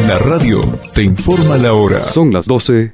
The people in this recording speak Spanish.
La radio te informa la hora. Son las 12